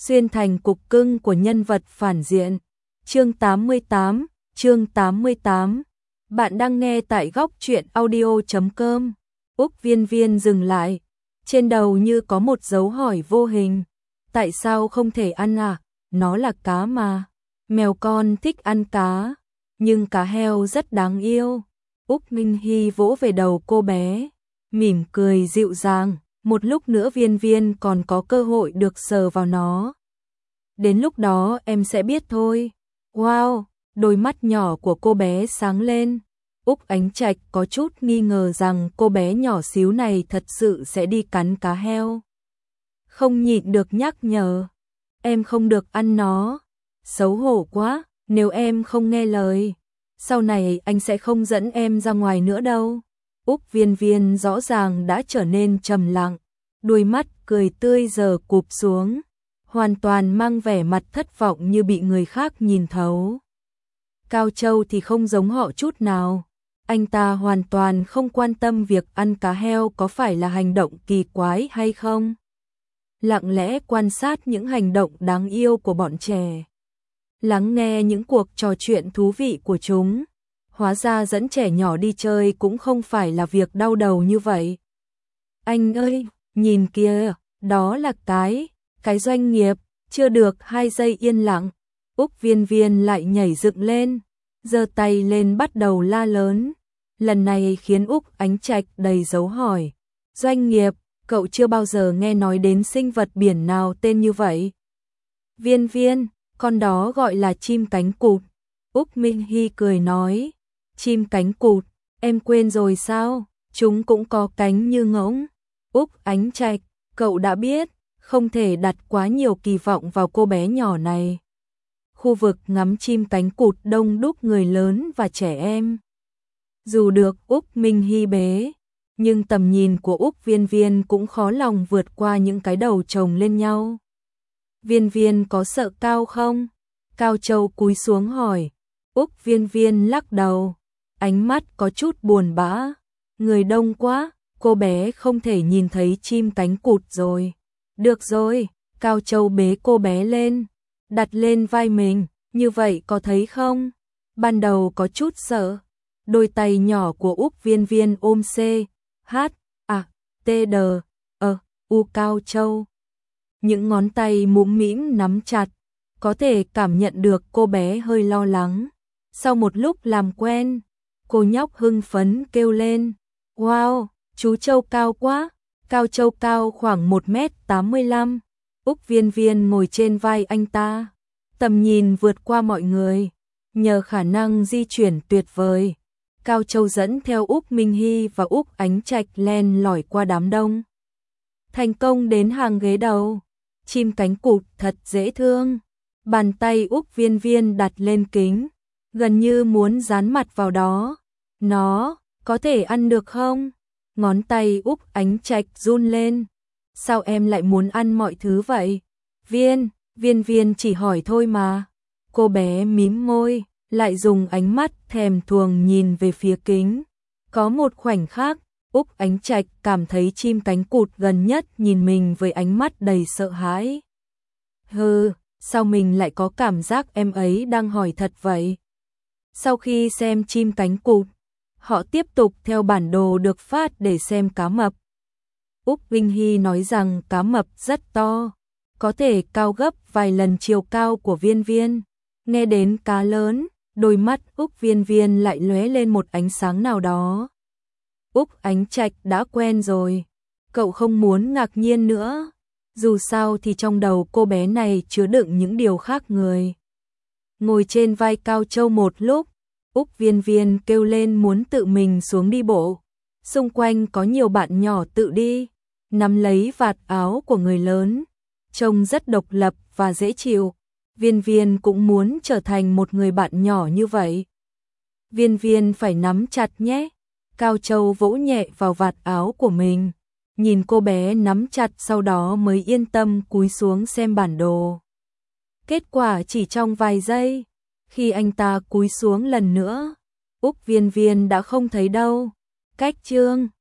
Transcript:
xuyên thành cục cưng của nhân vật phản diện. Chương 88. Bạn đang nghe tại góc truyện audio.com. Úc Viên Viên dừng lại, trên đầu như có một dấu hỏi vô hình. Tại sao không thể ăn à? Nó là cá mà. Mèo con thích ăn cá, nhưng cá heo rất đáng yêu. Úc Minh Hy vỗ về đầu cô bé, mỉm cười dịu dàng. Một lúc nữa Viên Viên còn có cơ hội được sờ vào nó. Đến lúc đó em sẽ biết thôi. Wow, đôi mắt nhỏ của cô bé sáng lên. Úc Ánh Trạch có chút nghi ngờ rằng cô bé nhỏ xíu này thật sự sẽ đi cắn cá heo. Không nhịn được nhắc nhở. Em không được ăn nó. Xấu hổ quá, nếu em không nghe lời, sau này anh sẽ không dẫn em ra ngoài nữa đâu. Úc Viên Viên rõ ràng đã trở nên trầm lặng, đôi mắt cười tươi giờ cụp xuống, hoàn toàn mang vẻ mặt thất vọng như bị người khác nhìn thấu. Cao Châu thì không giống họ chút nào, anh ta hoàn toàn không quan tâm việc ăn cá heo có phải là hành động kỳ quái hay không. Lặng lẽ quan sát những hành động đáng yêu của bọn trẻ, lắng nghe những cuộc trò chuyện thú vị của chúng. Hóa ra dẫn trẻ nhỏ đi chơi cũng không phải là việc đau đầu như vậy. Anh ơi, nhìn kìa, đó là cái doanh nghiệp. Chưa được 2 giây yên lặng, Úc Viên Viên lại nhảy dựng lên, giơ tay lên bắt đầu la lớn. Lần này khiến Úc Ánh Trạch đầy dấu hỏi. Doanh nghiệp, cậu chưa bao giờ nghe nói đến sinh vật biển nào tên như vậy. Viên Viên, con đó gọi là chim cánh cụt. Úc Minh Hy cười nói. Chim cánh cụt, em quên rồi sao? Chúng cũng có cánh như ngỗng. Úc Ánh Trạch, cậu đã biết, không thể đặt quá nhiều kỳ vọng vào cô bé nhỏ này. Khu vực ngắm chim cánh cụt đông đúc người lớn và trẻ em. Dù được Úc Minh Hy bế, nhưng tầm nhìn của Úc Viên Viên cũng khó lòng vượt qua những cái đầu chồng lên nhau. Viên Viên có sợ cao không? Cao Châu cúi xuống hỏi. Úc Viên Viên lắc đầu, ánh mắt có chút buồn bã. Người đông quá, cô bé không thể nhìn thấy chim cánh cụt rồi. Được rồi, Cao Châu bế cô bé lên, đặt lên vai mình, như vậy có thấy không? Ban đầu có chút sợ. Đôi tay nhỏ của Úc Viên Viên ôm C, H, A, T, D, E, U Cao Châu. Những ngón tay mũm mĩm nắm chặt, có thể cảm nhận được cô bé hơi lo lắng. Sau một lúc làm quen, cô nhóc hưng phấn kêu lên. Wow, chú Châu cao quá. Cao Châu cao khoảng 1m85. Úc Viên Viên ngồi trên vai anh ta, tầm nhìn vượt qua mọi người. Nhờ khả năng di chuyển tuyệt vời, Cao Châu dẫn theo Úc Minh Hy và Úc Ánh Trạch len lỏi qua đám đông, thành công đến hàng ghế đầu. Chim cánh cụt thật dễ thương. Bàn tay Úc Viên Viên đặt lên kính, gần như muốn dán mặt vào đó. Nó có thể ăn được không? Ngón tay Úc Ánh Trạch run lên. Sao em lại muốn ăn mọi thứ vậy? Viên Viên chỉ hỏi thôi mà. Cô bé mím môi, lại dùng ánh mắt thèm thuồng nhìn về phía kính. Có một khoảnh khắc, Úc Ánh Trạch cảm thấy chim cánh cụt gần nhất nhìn mình với ánh mắt đầy sợ hãi. Hừ, sao mình lại có cảm giác em ấy đang hỏi thật vậy? Sau khi xem chim cánh cụt, họ tiếp tục theo bản đồ được phát để xem cá mập. Úc Vinh Hy nói rằng cá mập rất to, có thể cao gấp vài lần chiều cao của Viên Viên. Nghe đến cá lớn, đôi mắt Úc Viên Viên lại lóe lên một ánh sáng nào đó. Úc Ánh Trạch đã quen rồi, cậu không muốn ngạc nhiên nữa. Dù sao thì trong đầu cô bé này chứa đựng những điều khác người. Ngồi trên vai Cao Châu một lúc, Úc Viên Viên kêu lên muốn tự mình xuống đi bộ. Xung quanh có nhiều bạn nhỏ tự đi, nắm lấy vạt áo của người lớn, trông rất độc lập và dễ chịu. Viên Viên cũng muốn trở thành một người bạn nhỏ như vậy. Viên Viên phải nắm chặt nhé. Cao Châu vỗ nhẹ vào vạt áo của mình, nhìn cô bé nắm chặt sau đó mới yên tâm cúi xuống xem bản đồ. Kết quả chỉ trong vài giây, khi anh ta cúi xuống lần nữa, Úc Viên Viên đã không thấy đâu. Cách chương